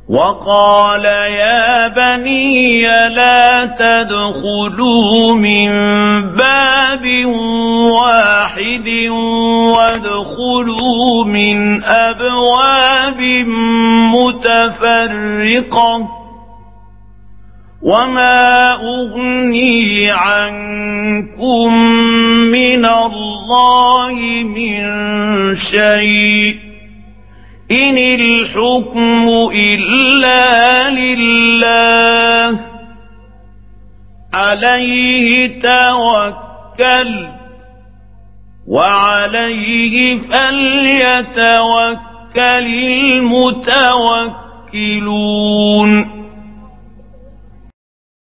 وقال يا بني لا تدخلوا من باب واحد وادخلوا من أبواب متفرقة وما أغني عنكم من الله من شيء إن الحكم إلا لله عليه توكلت وعليه فليتوكل المتوكلون